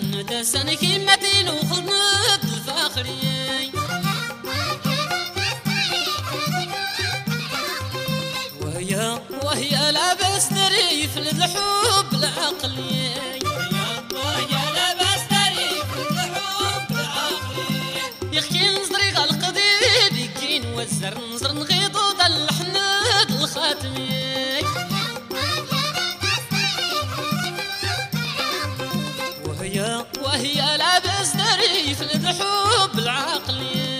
ندى سنة كيمتين وخلمت الفاخري وهي لابس دريف للحب العقلي وهي لابس دريف للحب العقلي يحكي نزري غالقضيب يكين وزر نزر نغيضو ذا الحناد الخاتمي وهي لابس دريف للحب العقلي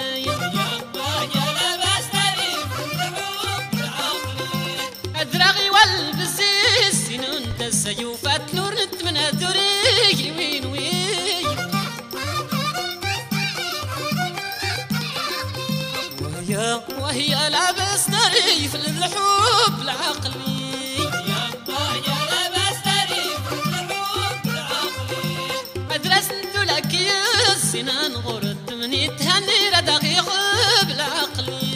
الدراغي والبزيز سنون تسيوفات نور نتمنى دوري وين وين وهي لابس دريف للحب العقلي وهي لابس دريف للحب العقلي مدرسة لك يا سنان غرد مني تهني رداغي خب العقلي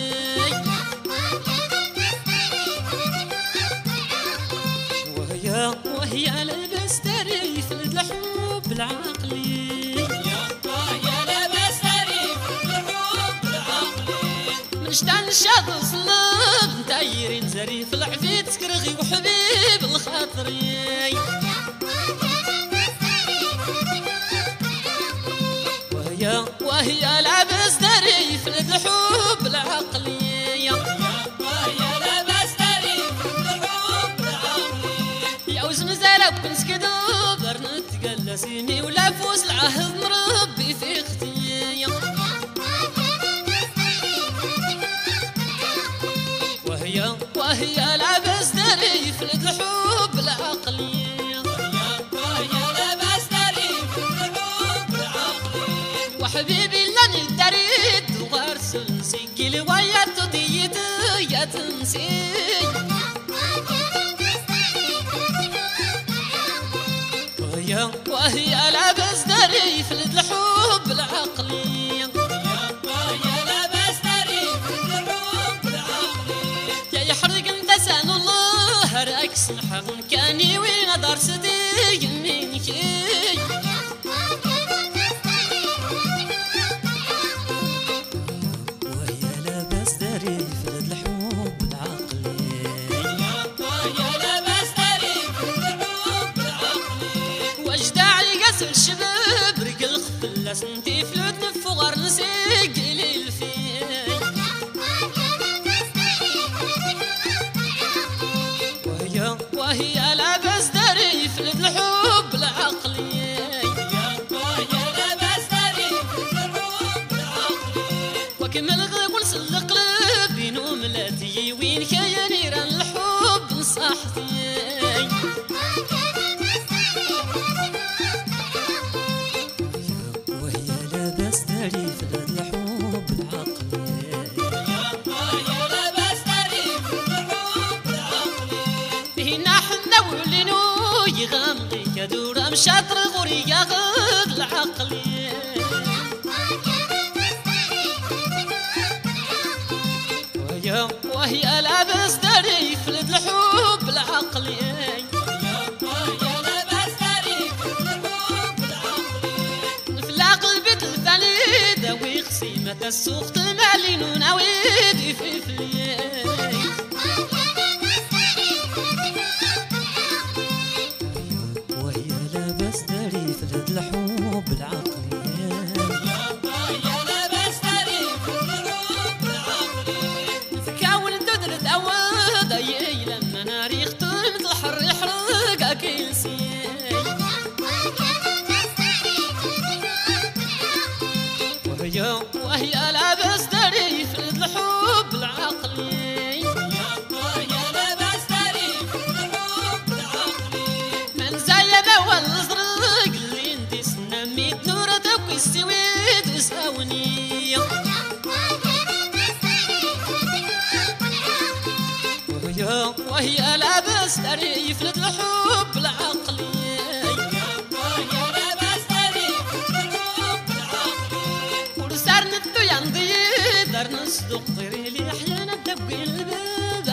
وهي لابس دريف للحب العقلي وهي لابس دريف للحب العقلي من شتان شاط صلب متايرين زريف العفيت كرغي وحبيب الخاطري وهي لابس دريف للحب العقلي بنسكدو برنت قلسيني ولا فوز العهد مربي في اختي وهي لابس دريف للحب العقلي وهي لابس دريف للحب العقلي وحبيبي لاني الدريد وغرسل نسيقي ويا تضيت يا تنسي وهي لابس دريف للحب العقلي وهي لابس دريف للحب العقلي يا يحرق انتسان الله راكس نحر كاني وين دار صديق منك وهي لابس دريف للحب العقلي وهي لابس دريف للحب العقلي واجداعي قاسم الشباب رجل خفلة سنتي فلوت نفوغر نسيق للفي وهي لابس دريف للحب العقلي وهي لابس دريف للحب العقلي وكمل غيب ولسل قلب ينوم لاتي وين كاين نيران الحب نصاحتي وهي لابس دريف للحب العقلي وهي لابس دريف للحب العقلي هنا حنا ولينو يغامضي كدور مشاطر غوري ياخذ العقلي وهي لابس دريف للحب العقلي وهي لابس دريف للحب العقلي نفلا قلبي الفاني داوي خصيمة السوق المالين وناويدي في فلي وهي لابس دريف للحب العقلي وهي لابس دريف للحب العقلي ذكاون الددر تعود اي لما ناري يختار مثل الحر يحرق اكل سي وهي لابس دريف للحب العقلي وهي لابس دريف للحب العقلي من زايد والزرق اللي انتي سنميت نور تبكي السويد وساوني وهي لابس دريف للحب العقلي وهي لابس دريف للحب العقلي ورسار ندو ينضي دار نصدق طيري لي احيانا تبقي الباب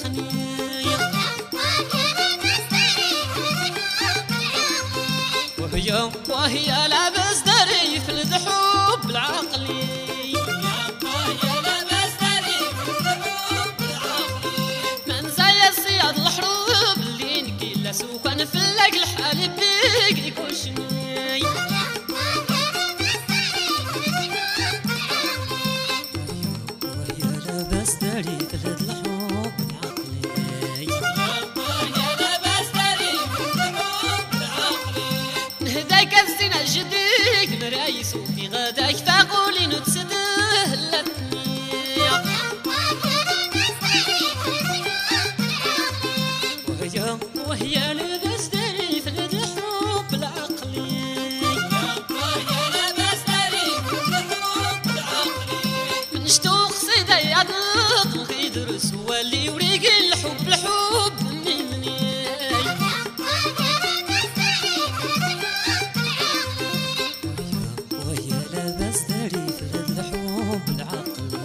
النقني وهي لابس دري في الذحوب العقلي من زي الصياد الحروب اللي نكيلا سوكان في اللق الحالب بيك يكوشني وهي لابس دري في الذحوب العقلي هداك الزنا الجديد مرايس وفي غداك فاقولي نتسده لتني وهي لاباس داري في الذحوب العقلي من شتوق صيدا يعض الخيدرس هو اللي يوريق الحب الحب مني وهي لاباس داري في الذحوب العقلي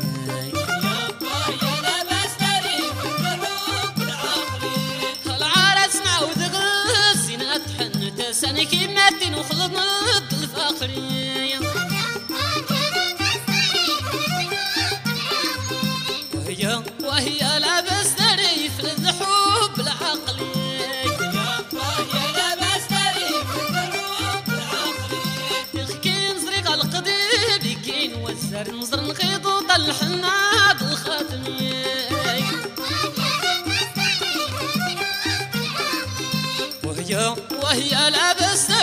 سنة كيماتين وخلطنا الفقرية وهي لاباس داري في الذحوب العقلي كين زريق القضيب كين وزر نزر نخيط وطلحنا بالخاتمية وهي لاباس